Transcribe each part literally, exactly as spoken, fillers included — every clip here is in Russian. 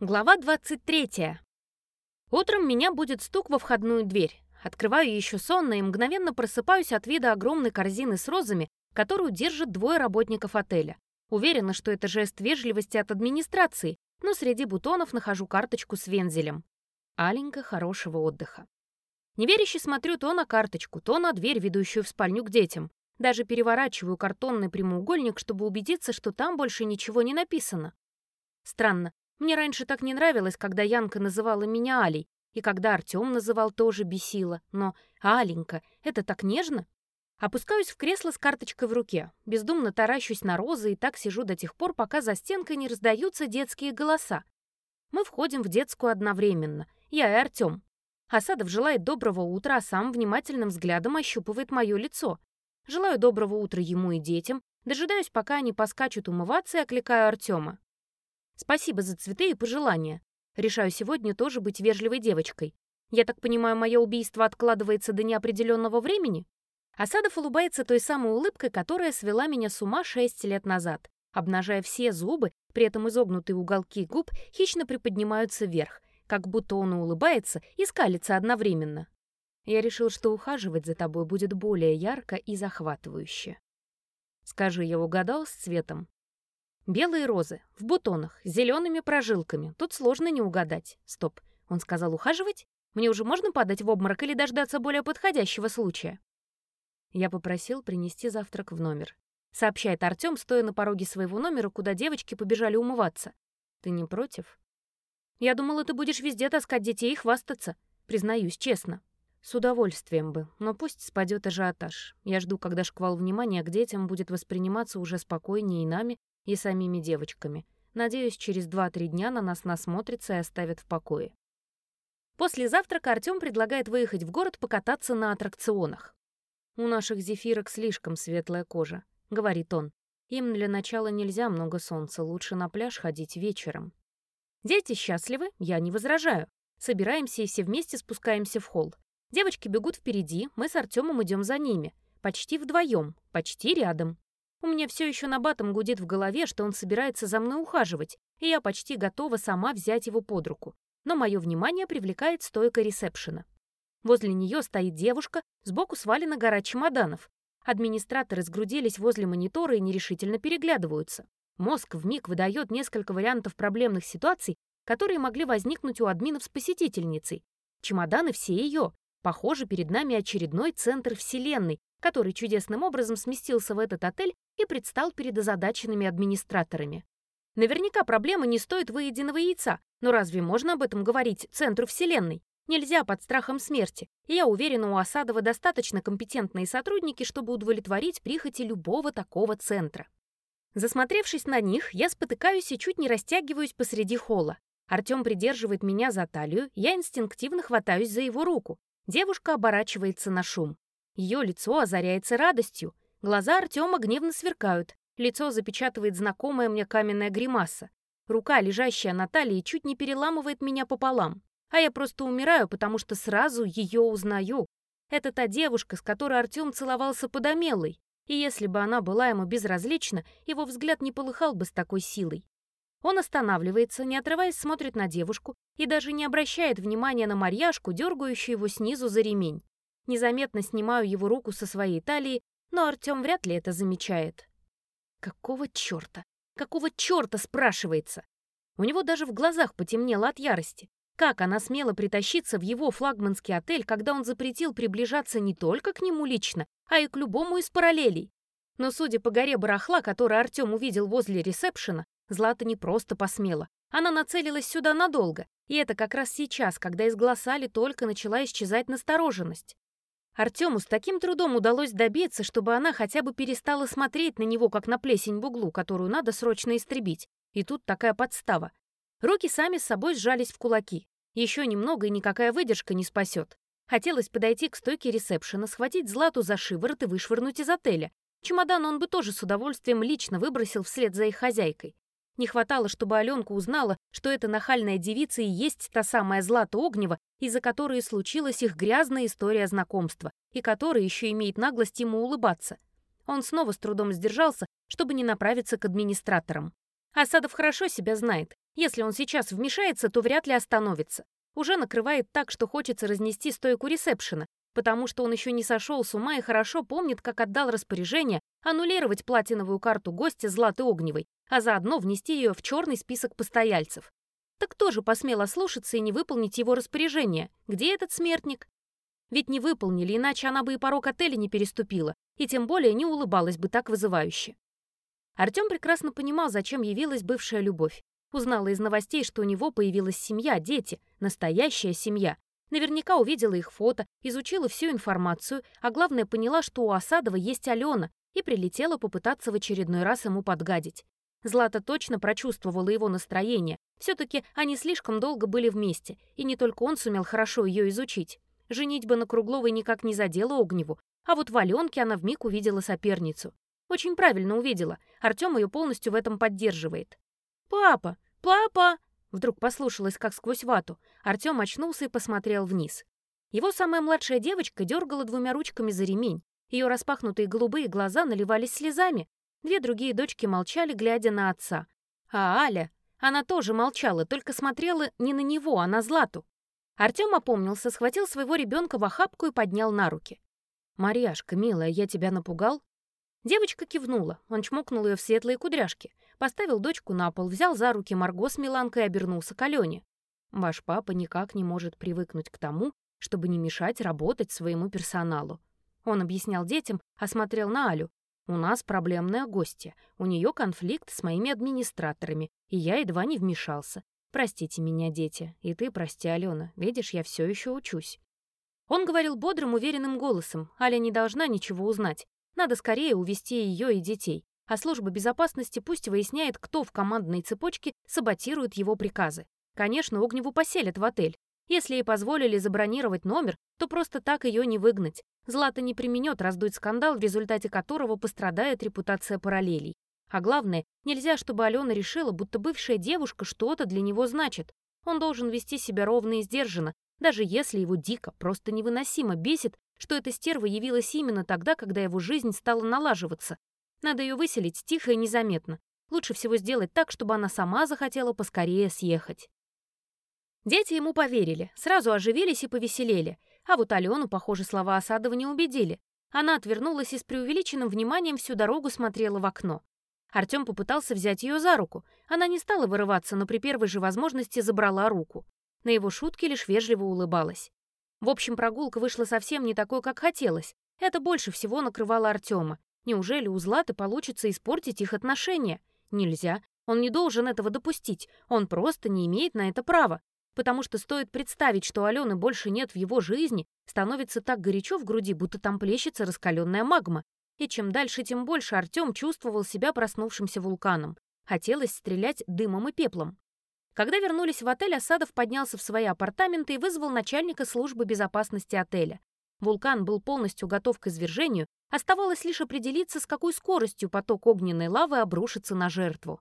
Глава двадцать третья. Утром меня будет стук во входную дверь. Открываю еще сонно и мгновенно просыпаюсь от вида огромной корзины с розами, которую держат двое работников отеля. Уверена, что это жест вежливости от администрации, но среди бутонов нахожу карточку с вензелем. Аленька хорошего отдыха. Неверяще смотрю то на карточку, то на дверь, ведущую в спальню к детям. Даже переворачиваю картонный прямоугольник, чтобы убедиться, что там больше ничего не написано. Странно. Мне раньше так не нравилось, когда Янка называла меня Алей, и когда Артём называл, тоже бесило. Но Аленька — это так нежно. Опускаюсь в кресло с карточкой в руке, бездумно таращусь на розы и так сижу до тех пор, пока за стенкой не раздаются детские голоса. Мы входим в детскую одновременно, я и Артём. Асадов желает доброго утра, а сам внимательным взглядом ощупывает мое лицо. Желаю доброго утра ему и детям, дожидаюсь, пока они поскачут умываться, и окликаю Артёма. Спасибо за цветы и пожелания. Решаю сегодня тоже быть вежливой девочкой. Я так понимаю, мое убийство откладывается до неопределенного времени? Асадов улыбается той самой улыбкой, которая свела меня с ума шесть лет назад. Обнажая все зубы, при этом изогнутые уголки губ хищно приподнимаются вверх, как будто он и улыбается и скалится одновременно. Я решил, что ухаживать за тобой будет более ярко и захватывающе. Скажи, я угадал с цветом? Белые розы, в бутонах, с зелеными прожилками. Тут сложно не угадать. Стоп, он сказал ухаживать? Мне уже можно падать в обморок или дождаться более подходящего случая? Я попросил принести завтрак в номер. Сообщает Артём, стоя на пороге своего номера, куда девочки побежали умываться. Ты не против? Я думала, ты будешь везде таскать детей и хвастаться. Признаюсь честно. С удовольствием бы, но пусть спадет ажиотаж. Я жду, когда шквал внимания к детям будет восприниматься уже спокойнее и нами, и самими девочками. Надеюсь, через два-три дня на нас насмотрятся и оставят в покое. После завтрака Артём предлагает выехать в город покататься на аттракционах. «У наших зефирок слишком светлая кожа», — говорит он. «Им для начала нельзя много солнца, лучше на пляж ходить вечером». Дети счастливы, я не возражаю. Собираемся и все вместе спускаемся в холл. Девочки бегут впереди, мы с Артёмом идем за ними. Почти вдвоем, почти рядом. У меня все еще набатом гудит в голове, что он собирается за мной ухаживать, и я почти готова сама взять его под руку. Но мое внимание привлекает стойка ресепшена. Возле нее стоит девушка, сбоку свалена гора чемоданов. Администраторы сгрудились возле монитора и нерешительно переглядываются. Мозг вмиг выдает несколько вариантов проблемных ситуаций, которые могли возникнуть у админов с посетительницей. Чемоданы все ее. Похоже, перед нами очередной центр вселенной, который чудесным образом сместился в этот отель и предстал перед озадаченными администраторами. Наверняка проблема не стоит выеденного яйца, но разве можно об этом говорить центру вселенной? Нельзя под страхом смерти, и я уверена, у Асадова достаточно компетентные сотрудники, чтобы удовлетворить прихоти любого такого центра. Засмотревшись на них, я спотыкаюсь и чуть не растягиваюсь посреди холла. Артём придерживает меня за талию, я инстинктивно хватаюсь за его руку. Девушка оборачивается на шум. Ее лицо озаряется радостью. Глаза Артёма гневно сверкают. Лицо запечатывает знакомая мне каменная гримаса. Рука, лежащая на талии, чуть не переламывает меня пополам. А я просто умираю, потому что сразу ее узнаю. Это та девушка, с которой Артём целовался под Амелой. И если бы она была ему безразлична, его взгляд не полыхал бы с такой силой. Он останавливается, не отрываясь, смотрит на девушку и даже не обращает внимания на Марьяшку, дергающую его снизу за ремень. Незаметно снимаю его руку со своей талии, но Артём вряд ли это замечает. Какого чёрта? Какого чёрта, спрашивается? У него даже в глазах потемнело от ярости. Как она смела притащиться в его флагманский отель, когда он запретил приближаться не только к нему лично, а и к любому из параллелей? Но, судя по горе барахла, которую Артём увидел возле ресепшена, Злата не просто посмела. Она нацелилась сюда надолго, и это как раз сейчас, когда из глаз Али только начала исчезать настороженность. Артёму с таким трудом удалось добиться, чтобы она хотя бы перестала смотреть на него, как на плесень в углу, которую надо срочно истребить. И тут такая подстава. Руки сами с собой сжались в кулаки. Еще немного, и никакая выдержка не спасет. Хотелось подойти к стойке ресепшена, схватить Злату за шиворот и вышвырнуть из отеля. Чемодан он бы тоже с удовольствием лично выбросил вслед за их хозяйкой. Не хватало, чтобы Аленка узнала, что эта нахальная девица и есть та самая Злата Огнева, из-за которой и случилась их грязная история знакомства, и которая еще имеет наглость ему улыбаться. Он снова с трудом сдержался, чтобы не направиться к администраторам. Асадов хорошо себя знает. Если он сейчас вмешается, то вряд ли остановится. Уже накрывает так, что хочется разнести стойку ресепшена, потому что он еще не сошел с ума и хорошо помнит, как отдал распоряжение аннулировать платиновую карту гостя Златы Огневой, а заодно внести ее в черный список постояльцев. Так кто же посмел ослушаться и не выполнить его распоряжение? Где этот смертник? Ведь не выполнили, иначе она бы и порог отеля не переступила, и тем более не улыбалась бы так вызывающе. Артем прекрасно понимал, зачем явилась бывшая любовь. Узнала из новостей, что у него появилась семья, дети, настоящая семья. Наверняка увидела их фото, изучила всю информацию, а главное поняла, что у Асадова есть Алена, и прилетела попытаться в очередной раз ему подгадить. Злата точно прочувствовала его настроение. Все-таки они слишком долго были вместе, и не только он сумел хорошо ее изучить. Женитьба на Кругловой никак не задела Огневу, а вот в Аленке она вмиг увидела соперницу. Очень правильно увидела. Артем ее полностью в этом поддерживает. «Папа! Папа!» Вдруг послушалась, как сквозь вату. Артем очнулся и посмотрел вниз. Его самая младшая девочка дергала двумя ручками за ремень. Ее распахнутые голубые глаза наливались слезами. Две другие дочки молчали, глядя на отца. А Аля, она тоже молчала, только смотрела не на него, а на Злату. Артем опомнился, схватил своего ребенка в охапку и поднял на руки. «Марьяшка, милая, я тебя напугал?» Девочка кивнула, он чмокнул ее в светлые кудряшки, поставил дочку на пол, взял за руки Марго с Миланкой и обернулся к Алене. «Ваш папа никак не может привыкнуть к тому, чтобы не мешать работать своему персоналу». Он объяснял детям, а смотрел на Алю. «У нас проблемная гостья, у нее конфликт с моими администраторами, и я едва не вмешался. Простите меня, дети, и ты прости, Алена, видишь, я все еще учусь». Он говорил бодрым, уверенным голосом. Аля не должна ничего узнать. Надо скорее увести ее и детей. А служба безопасности пусть выясняет, кто в командной цепочке саботирует его приказы. Конечно, Огневу поселят в отель. Если ей позволили забронировать номер, то просто так ее не выгнать. Злата не применет раздуть скандал, в результате которого пострадает репутация параллелей. А главное, нельзя, чтобы Алена решила, будто бывшая девушка что-то для него значит. Он должен вести себя ровно и сдержанно, даже если его дико, просто невыносимо бесит, что эта стерва явилась именно тогда, когда его жизнь стала налаживаться. Надо ее выселить тихо и незаметно. Лучше всего сделать так, чтобы она сама захотела поскорее съехать. Дети ему поверили, сразу оживились и повеселели. А вот Алену, похоже, слова Асадова не убедили. Она отвернулась и с преувеличенным вниманием всю дорогу смотрела в окно. Артем попытался взять ее за руку. Она не стала вырываться, но при первой же возможности забрала руку. На его шутки лишь вежливо улыбалась. В общем, прогулка вышла совсем не такой, как хотелось. Это больше всего накрывало Артема. Неужели у Златы получится испортить их отношения? Нельзя. Он не должен этого допустить. Он просто не имеет на это права. Потому что стоит представить, что Алены больше нет в его жизни, становится так горячо в груди, будто там плещется раскаленная магма. И чем дальше, тем больше Артем чувствовал себя проснувшимся вулканом. Хотелось стрелять дымом и пеплом. Когда вернулись в отель, Асадов поднялся в свои апартаменты и вызвал начальника службы безопасности отеля. Вулкан был полностью готов к извержению, оставалось лишь определиться, с какой скоростью поток огненной лавы обрушится на жертву.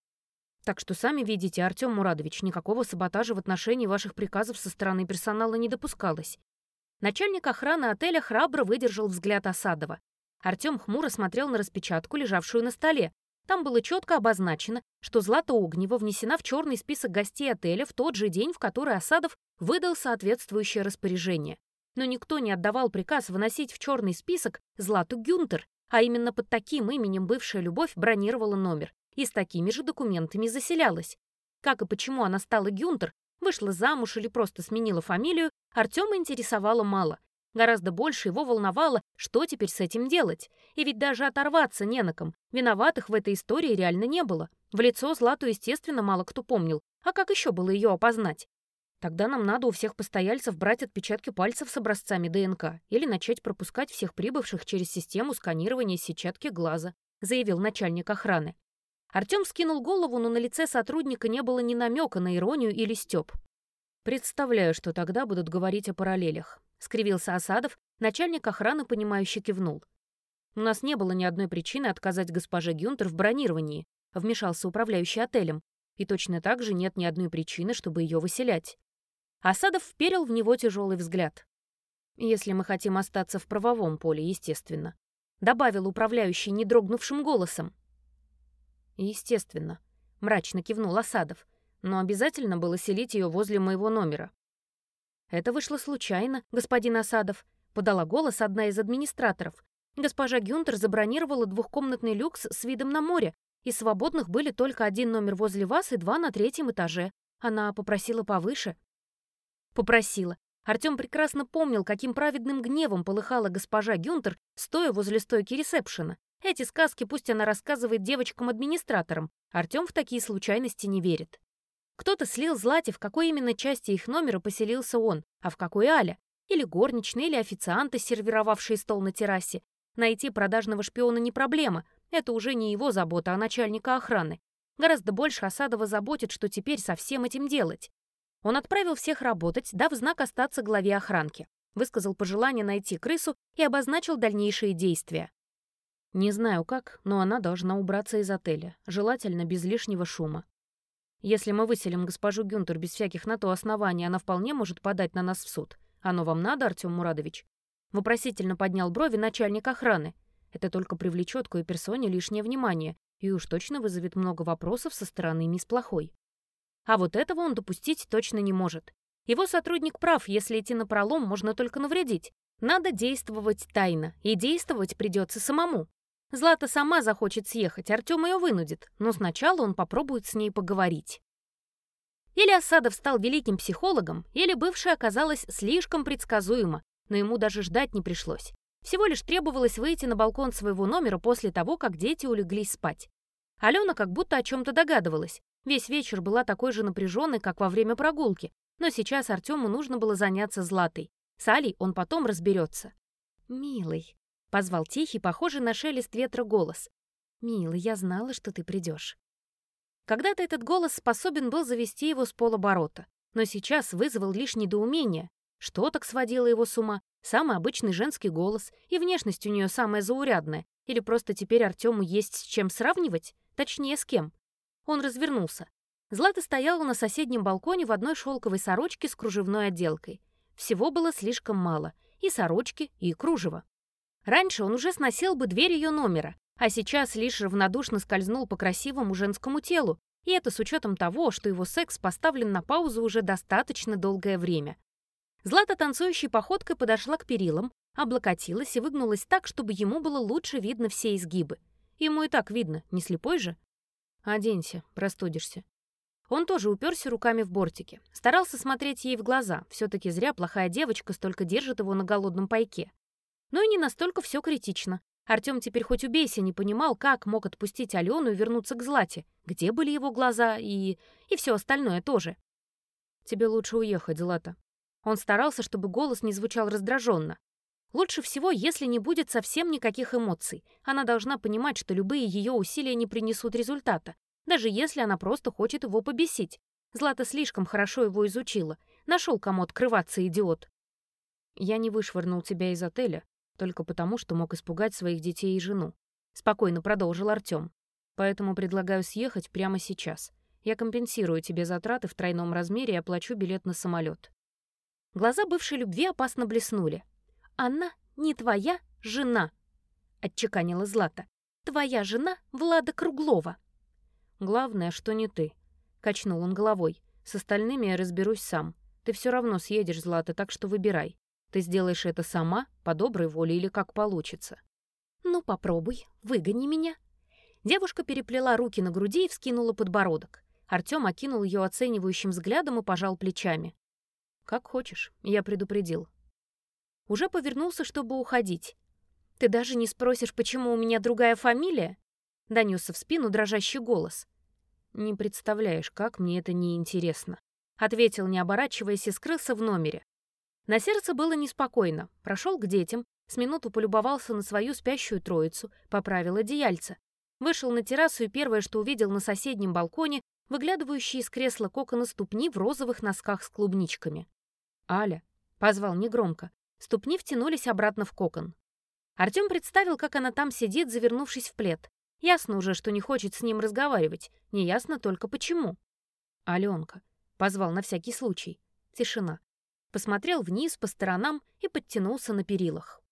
Так что сами видите, Артем Мурадович, никакого саботажа в отношении ваших приказов со стороны персонала не допускалось. Начальник охраны отеля храбро выдержал взгляд Асадова. Артем хмуро смотрел на распечатку, лежавшую на столе. Там было четко обозначено, что Злата Огнева внесена в черный список гостей отеля в тот же день, в который Асадов выдал соответствующее распоряжение. Но никто не отдавал приказ выносить в черный список Злату Гюнтер, а именно под таким именем бывшая любовь бронировала номер и с такими же документами заселялась. Как и почему она стала Гюнтер, вышла замуж или просто сменила фамилию, Артема интересовало мало. Гораздо больше его волновало, что теперь с этим делать. И ведь даже оторваться не на ком. Виноватых в этой истории реально не было. В лицо Злату, естественно, мало кто помнил. А как еще было ее опознать? Тогда нам надо у всех постояльцев брать отпечатки пальцев с образцами ДНК или начать пропускать всех прибывших через систему сканирования сетчатки глаза, заявил начальник охраны. Артем скинул голову, но на лице сотрудника не было ни намека на иронию или стёб. «Представляю, что тогда будут говорить о параллелях», — скривился Асадов, начальник охраны, понимающе кивнул. «У нас не было ни одной причины отказать госпоже Гюнтер в бронировании», — вмешался управляющий отелем, «и точно так же нет ни одной причины, чтобы ее выселять». Асадов вперил в него тяжелый взгляд. «Если мы хотим остаться в правовом поле, естественно», — добавил управляющий недрогнувшим голосом. «Естественно», — мрачно кивнул Осадов. «Но обязательно было селить ее возле моего номера». «Это вышло случайно, господин Осадов», — подала голос одна из администраторов. «Госпожа Гюнтер забронировала двухкомнатный люкс с видом на море, и свободных были только один номер возле вас и два на третьем этаже. Она попросила повыше». Попросила. Артём прекрасно помнил, каким праведным гневом полыхала госпожа Гюнтер, стоя возле стойки ресепшена. Эти сказки пусть она рассказывает девочкам-администраторам. Артём в такие случайности не верит. Кто-то слил Злате, в какой именно части их номера поселился он, а в какой Аля. Или горничные, или официанты, сервировавшие стол на террасе. Найти продажного шпиона не проблема. Это уже не его забота, а начальника охраны. Гораздо больше Осадова заботит, что теперь со всем этим делать. Он отправил всех работать, дав знак остаться главе охранки. Высказал пожелание найти крысу и обозначил дальнейшие действия. «Не знаю как, но она должна убраться из отеля, желательно без лишнего шума. Если мы выселим госпожу Гюнтер без всяких на то оснований, она вполне может подать на нас в суд. Оно вам надо, Артём Мурадович?» Вопросительно поднял брови начальник охраны. «Это только привлечет к ее персоне лишнее внимание и уж точно вызовет много вопросов со стороны мисс Плохой. А вот этого он допустить точно не может. Его сотрудник прав, если идти напролом, можно только навредить. Надо действовать тайно, и действовать придется самому. Злата сама захочет съехать, Артём ее вынудит, но сначала он попробует с ней поговорить». Или Осадов стал великим психологом, или бывшая оказалась слишком предсказуема, но ему даже ждать не пришлось. Всего лишь требовалось выйти на балкон своего номера после того, как дети улеглись спать. Алена как будто о чем-то догадывалась. Весь вечер была такой же напряженной, как во время прогулки, но сейчас Артему нужно было заняться Златой. С Алей он потом разберется. «Милый», — позвал тихий, похожий на шелест ветра голос. «Милый, я знала, что ты придешь». Когда-то этот голос способен был завести его с полоборота, но сейчас вызвал лишь недоумение. Что так сводило его с ума? Самый обычный женский голос, и внешность у нее самая заурядная. Или просто теперь Артему есть с чем сравнивать? Точнее, с кем? Он развернулся. Злата стояла на соседнем балконе в одной шелковой сорочке с кружевной отделкой. Всего было слишком мало. И сорочки, и кружева. Раньше он уже сносил бы дверь ее номера, а сейчас лишь равнодушно скользнул по красивому женскому телу, и это с учетом того, что его секс поставлен на паузу уже достаточно долгое время. Злата танцующей походкой подошла к перилам, облокотилась и выгнулась так, чтобы ему было лучше видно все изгибы. Ему и так видно, не слепой же. «Оденься, простудишься». Он тоже уперся руками в бортики. Старался смотреть ей в глаза. Все-таки зря плохая девочка столько держит его на голодном пайке. Но и не настолько все критично. Артем теперь хоть убейся не понимал, как мог отпустить Алену и вернуться к Злате. Где были его глаза и... и все остальное тоже. «Тебе лучше уехать, Злата». Он старался, чтобы голос не звучал раздраженно. Лучше всего, если не будет совсем никаких эмоций. Она должна понимать, что любые ее усилия не принесут результата, даже если она просто хочет его побесить. Злата слишком хорошо его изучила. Нашел кому открываться, идиот. «Я не вышвырнул тебя из отеля только потому, что мог испугать своих детей и жену», — спокойно продолжил Артем. «Поэтому предлагаю съехать прямо сейчас. Я компенсирую тебе затраты в тройном размере и оплачу билет на самолет». Глаза бывшей любви опасно блеснули. «Она не твоя жена», — отчеканила Злата. «Твоя жена Влада Круглова». «Главное, что не ты», — качнул он головой. «С остальными я разберусь сам. Ты все равно съедешь, Злата, так что выбирай. Ты сделаешь это сама, по доброй воле или как получится». «Ну, попробуй, выгони меня». Девушка переплела руки на груди и вскинула подбородок. Артем окинул ее оценивающим взглядом и пожал плечами. «Как хочешь, я предупредил». Уже повернулся, чтобы уходить. «Ты даже не спросишь, почему у меня другая фамилия?» Донесся в спину дрожащий голос. «Не представляешь, как мне это неинтересно», — ответил, не оборачиваясь, и скрылся в номере. На сердце было неспокойно. Прошел к детям, с минуту полюбовался на свою спящую троицу, поправил одеяльце. Вышел на террасу и первое, что увидел на соседнем балконе, выглядывающие из кресла кокона ступни в розовых носках с клубничками. «Аля», — позвал негромко. Ступни втянулись обратно в кокон. Артем представил, как она там сидит, завернувшись в плед. Ясно уже, что не хочет с ним разговаривать. Неясно только почему. «Аленка», — позвал на всякий случай. Тишина. Посмотрел вниз по сторонам и подтянулся на перилах.